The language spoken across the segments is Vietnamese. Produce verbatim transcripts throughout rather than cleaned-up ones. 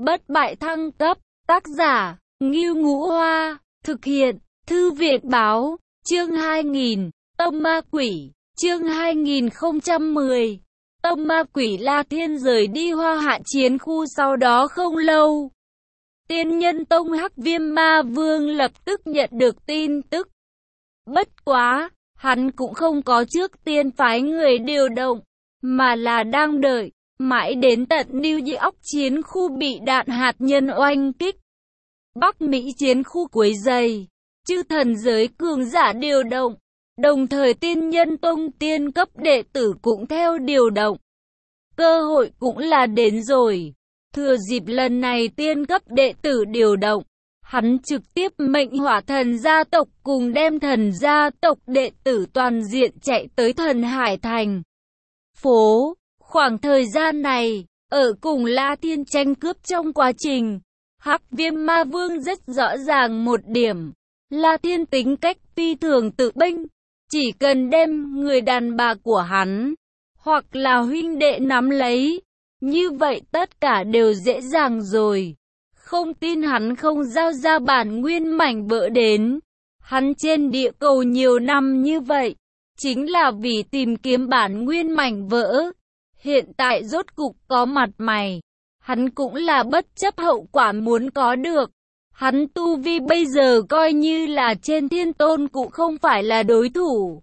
Bất bại thăng cấp, tác giả, Ngưu Ngũ Hoa, thực hiện, Thư viện báo, chương hai nghìn, Tâm Ma Quỷ, chương hai nghìn không trăm mười. Tâm Ma Quỷ. La Thiên rời đi Hoa Hạ chiến khu sau đó không lâu. Tiên Nhân Tông Hắc Viêm Ma Vương lập tức nhận được tin tức. Bất quá, hắn cũng không có trước tiên phái người điều động, mà là đang đợi, mãi đến tận New York chiến khu bị đạn hạt nhân oanh kích. Bắc Mỹ chiến khu quấy dày, chư thần giới cường giả điều động, đồng thời Tiên Nhân Tông tiên cấp đệ tử cũng theo điều động. Cơ hội cũng là đến rồi. Thừa dịp lần này tiên cấp đệ tử điều động, hắn trực tiếp mệnh Hỏa Thần gia tộc cùng đem thần gia tộc đệ tử toàn diện chạy tới Thần Hải Thành phố. Khoảng thời gian này, ở cùng La Thiên tranh cướp trong quá trình, Hắc Viêm Ma Vương rất rõ ràng một điểm. La Thiên tính cách phi thường tự binh, chỉ cần đem người đàn bà của hắn, hoặc là huynh đệ nắm lấy, như vậy tất cả đều dễ dàng rồi. Không tin hắn không giao ra bản nguyên mảnh vỡ đến. Hắn trên địa cầu nhiều năm như vậy, chính là vì tìm kiếm bản nguyên mảnh vỡ. Hiện tại rốt cục có mặt mày, hắn cũng là bất chấp hậu quả muốn có được. Hắn tu vi bây giờ coi như là trên thiên tôn cũng không phải là đối thủ.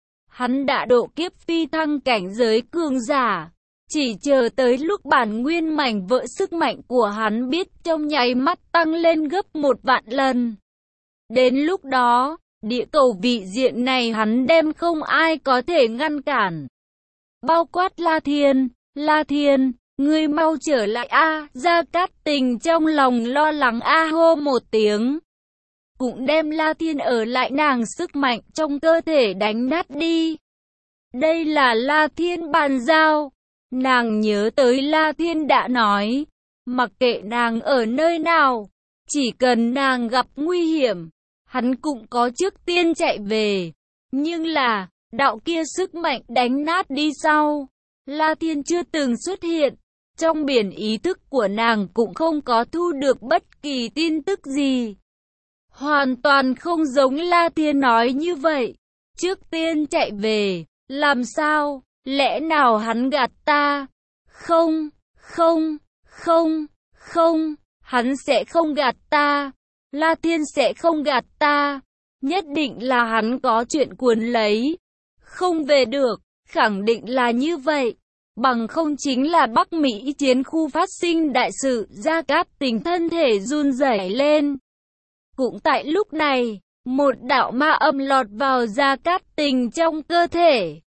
Hắn đã độ kiếp phi thăng cảnh giới cường giả, chỉ chờ tới lúc bản nguyên mảnh vỡ sức mạnh của hắn biết trong nháy mắt tăng lên gấp một vạn lần. Đến lúc đó, địa cầu vị diện này hắn đem không ai có thể ngăn cản. Bao quát La Thiên, La Thiên, ngươi mau trở lại a. Gia Cát Tình trong lòng lo lắng a hô một tiếng. Cũng đem La Thiên ở lại nàng sức mạnh trong cơ thể đánh nát đi. Đây là La Thiên bàn giao. Nàng nhớ tới La Thiên đã nói, mặc kệ nàng ở nơi nào, chỉ cần nàng gặp nguy hiểm, hắn cũng có trước tiên chạy về. Nhưng là, đạo kia sức mạnh đánh nát đi sau, La Thiên chưa từng xuất hiện. Trong biển ý thức của nàng cũng không có thu được bất kỳ tin tức gì. Hoàn toàn không giống La Thiên nói như vậy. Trước tiên chạy về, làm sao? Lẽ nào hắn gạt ta? Không, không, không, không, hắn sẽ không gạt ta. La Thiên sẽ không gạt ta. Nhất định là hắn có chuyện cuốn lấy. Không về được, khẳng định là như vậy. Bằng không chính là Bắc Mỹ chiến khu phát sinh đại sự. Gia Cát Tình thân thể run rẩy lên. Cũng tại lúc này, một đạo ma âm lọt vào Gia Cát Tình trong cơ thể.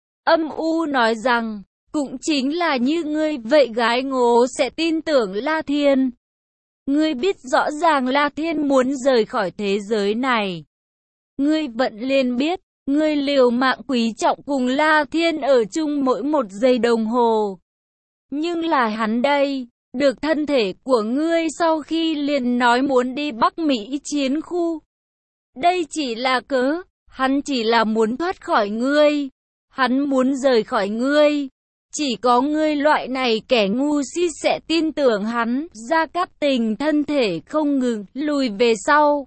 Âm u nói rằng, cũng chính là như ngươi vậy gái ngố sẽ tin tưởng La Thiên. Ngươi biết rõ ràng La Thiên muốn rời khỏi thế giới này. Ngươi vẫn liền biết, ngươi liều mạng quý trọng cùng La Thiên ở chung mỗi một giây đồng hồ. Nhưng là hắn đây, được thân thể của ngươi sau khi liền nói muốn đi Bắc Mỹ chiến khu. Đây chỉ là cớ, hắn chỉ là muốn thoát khỏi ngươi. Hắn muốn rời khỏi ngươi. Chỉ có ngươi loại này kẻ ngu si sẽ tin tưởng hắn. Gia Cát Tình thân thể không ngừng lùi về sau.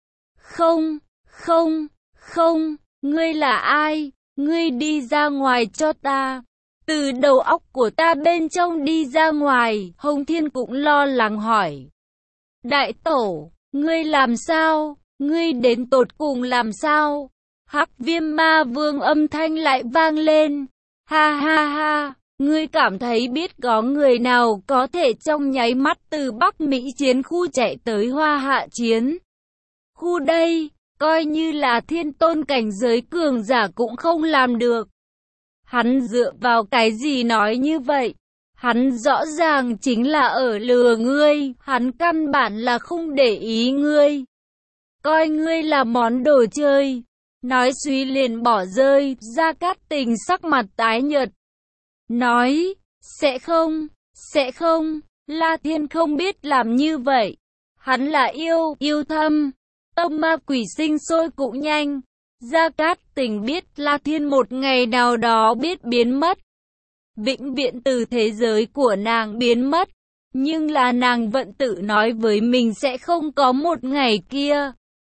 Không, không, không, ngươi là ai? Ngươi đi ra ngoài cho ta. Từ đầu óc của ta bên trong đi ra ngoài. Hồng Thiên cũng lo lắng hỏi. Đại tổ, ngươi làm sao? Ngươi đến tột cùng làm sao? Hắc Viêm Ma Vương âm thanh lại vang lên. Ha ha ha, ngươi cảm thấy biết có người nào có thể trong nháy mắt từ Bắc Mỹ chiến khu chạy tới Hoa Hạ chiến khu đây, coi như là thiên tôn cảnh giới cường giả cũng không làm được. Hắn dựa vào cái gì nói như vậy? Hắn rõ ràng chính là ở lừa ngươi, hắn căn bản là không để ý ngươi. Coi ngươi là món đồ chơi. Nói suy liền bỏ rơi. Gia Cát Tình sắc mặt tái nhợt. Nói, sẽ không, sẽ không. La Thiên không biết làm như vậy. Hắn là yêu, yêu thâm. Tâm ma quỷ sinh sôi cũng nhanh. Gia Cát Tình biết La Thiên một ngày nào đó biết biến mất. Vĩnh viễn từ thế giới của nàng biến mất. Nhưng là nàng vẫn tự nói với mình sẽ không có một ngày kia.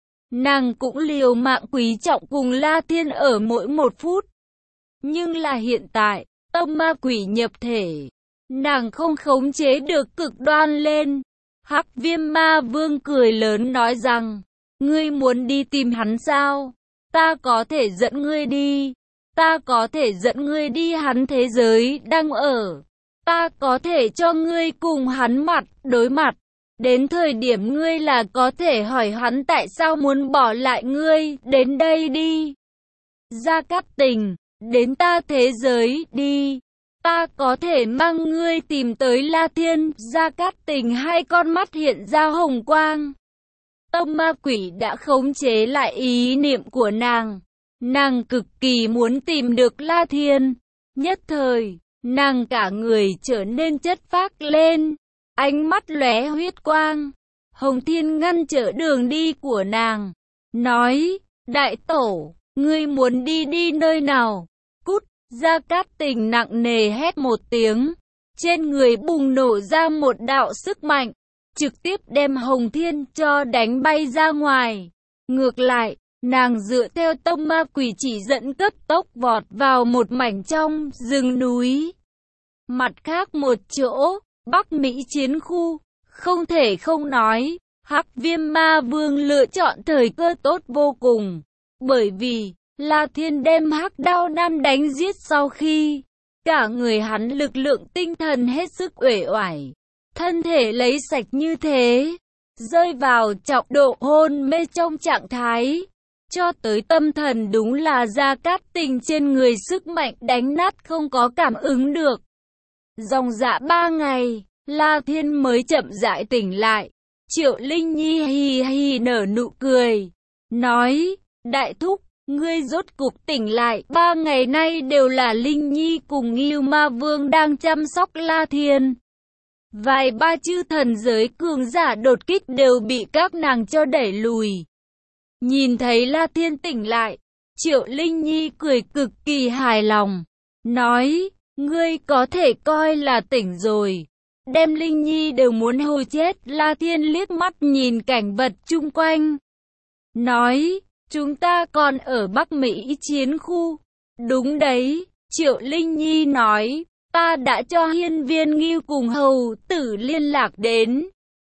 Nàng cũng liều mạng quý trọng cùng La Thiên ở mỗi một phút. Nhưng là hiện tại, tâm ma quỷ nhập thể, nàng không khống chế được cực đoan lên. Hắc Viêm Ma Vương cười lớn nói rằng, ngươi muốn đi tìm hắn sao? Ta có thể dẫn ngươi đi. Ta có thể dẫn ngươi đi hắn thế giới đang ở. Ta có thể cho ngươi cùng hắn mặt đối mặt. Đến thời điểm ngươi là có thể hỏi hắn tại sao muốn bỏ lại ngươi, đến đây đi. Gia Cát Tình, đến ta thế giới đi. Ta có thể mang ngươi tìm tới La Thiên. Gia Cát Tình hai con mắt hiện ra hồng quang. Tâm ma quỷ đã khống chế lại ý niệm của nàng. Nàng cực kỳ muốn tìm được La Thiên. Nhất thời, nàng cả người trở nên chất phác lên. Ánh mắt lóe huyết quang. Hồng Thiên ngăn trở đường đi của nàng. Nói, đại tổ, ngươi muốn đi đi nơi nào? Cút! Gia Cát Tình nặng nề hét một tiếng. Trên người bùng nổ ra một đạo sức mạnh. Trực tiếp đem Hồng Thiên cho đánh bay ra ngoài. Ngược lại, nàng dựa theo tâm ma quỷ chỉ dẫn cấp tốc vọt vào một mảnh trong rừng núi. Mặt khác một chỗ, Bắc Mỹ chiến khu, không thể không nói, Hắc Viêm Ma Vương lựa chọn thời cơ tốt vô cùng. Bởi vì, La Thiên đem Hắc Đao Nam đánh giết sau khi, cả người hắn lực lượng tinh thần hết sức uể oải. Thân thể lấy sạch như thế, rơi vào trọng độ hôn mê trong trạng thái. Cho tới tâm thần đúng là Gia Cát Tình trên người sức mạnh đánh nát không có cảm ứng được. Dòng dã ba ngày, La Thiên mới chậm rãi tỉnh lại. Triệu Linh Nhi hì hì nở nụ cười. Nói, đại thúc, ngươi rốt cục tỉnh lại. Ba ngày nay đều là Linh Nhi cùng Ngưu Ma Vương đang chăm sóc La Thiên. Vài ba chư thần giới cường giả đột kích đều bị các nàng cho đẩy lùi. Nhìn thấy La Thiên tỉnh lại, Triệu Linh Nhi cười cực kỳ hài lòng. Nói, ngươi có thể coi là tỉnh rồi. Đem Linh Nhi đều muốn hôi chết. La Thiên liếc mắt nhìn cảnh vật chung quanh. Nói, chúng ta còn ở Bắc Mỹ chiến khu. Đúng đấy, Triệu Linh Nhi nói, ta đã cho Hiên Viên Ngưu cùng hầu tử liên lạc đến.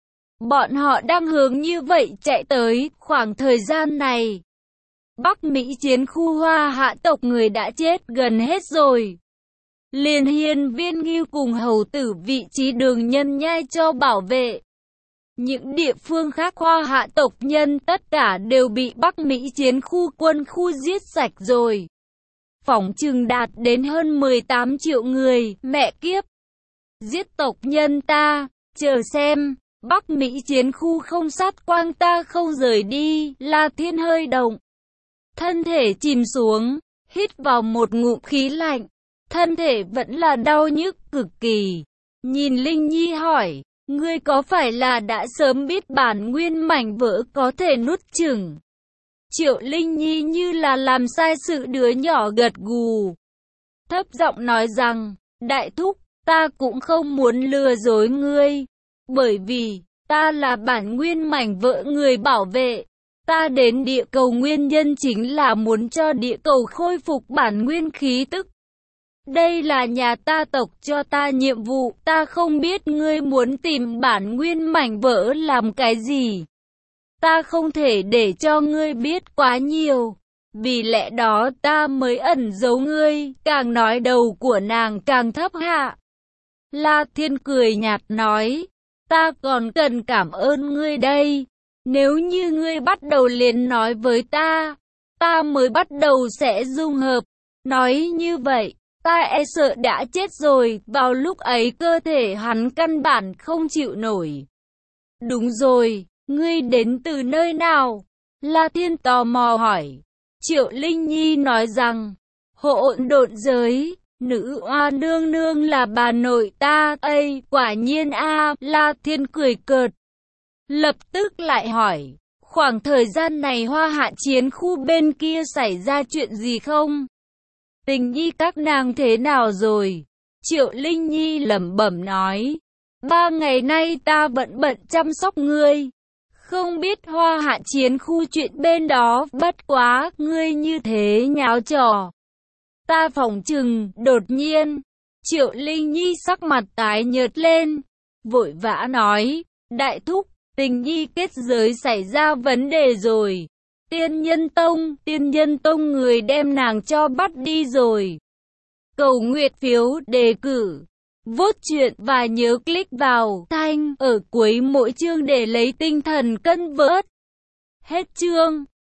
Bọn họ đang hướng như vậy chạy tới khoảng thời gian này. Bắc Mỹ chiến khu Hoa Hạ tộc người đã chết gần hết rồi. Liền Hiên Viên Ngưu cùng hầu tử vị trí đường nhân nhai cho bảo vệ. Những địa phương khác Hoa Hạ tộc nhân tất cả đều bị Bắc Mỹ chiến khu quân khu giết sạch rồi. Phỏng chừng đạt đến hơn mười tám triệu người, mẹ kiếp. Giết tộc nhân ta, chờ xem, Bắc Mỹ chiến khu không sát quang ta không rời đi. La Thiên hơi động. Thân thể chìm xuống, hít vào một ngụm khí lạnh. Thân thể vẫn là đau nhức cực kỳ. Nhìn Linh Nhi hỏi, ngươi có phải là đã sớm biết bản nguyên mảnh vỡ có thể nuốt chửng? Triệu Linh Nhi như là làm sai sự đứa nhỏ gật gù. Thấp giọng nói rằng, đại thúc, ta cũng không muốn lừa dối ngươi. Bởi vì, ta là bản nguyên mảnh vỡ người bảo vệ. Ta đến địa cầu nguyên nhân chính là muốn cho địa cầu khôi phục bản nguyên khí tức. Đây là nhà ta tộc cho ta nhiệm vụ, ta không biết ngươi muốn tìm bản nguyên mảnh vỡ làm cái gì. Ta không thể để cho ngươi biết quá nhiều, vì lẽ đó ta mới ẩn giấu ngươi, càng nói đầu của nàng càng thấp hạ. La Thiên cười nhạt nói, ta còn cần cảm ơn ngươi đây, nếu như ngươi bắt đầu liền nói với ta, ta mới bắt đầu sẽ dung hợp, nói như vậy. Ta e sợ đã chết rồi, vào lúc ấy cơ thể hắn căn bản không chịu nổi. Đúng rồi, ngươi đến từ nơi nào? La Thiên tò mò hỏi. Triệu Linh Nhi nói rằng, hỗn độn giới, nữ oa nương nương là bà nội ta, ây, quả nhiên a. La Thiên cười cợt. Lập tức lại hỏi, khoảng thời gian này Hoa Hạ chiến khu bên kia xảy ra chuyện gì không? Tình nhi các nàng thế nào rồi? Triệu Linh Nhi lẩm bẩm nói. Ba ngày nay ta bận bận chăm sóc ngươi. Không biết Hoa Hạ chiến khu chuyện bên đó, bất quá, ngươi như thế nháo trò. Ta phỏng chừng, đột nhiên. Triệu Linh Nhi sắc mặt tái nhợt lên, vội vã nói, đại thúc, Tình Nhi kết giới xảy ra vấn đề rồi. Tiên Nhân Tông, Tiên Nhân Tông người đem nàng cho bắt đi rồi. Cầu nguyện phiếu, đề cử, vote chuyện và nhớ click vào thanh ở cuối mỗi chương để lấy tinh thần cân vớt. Hết chương.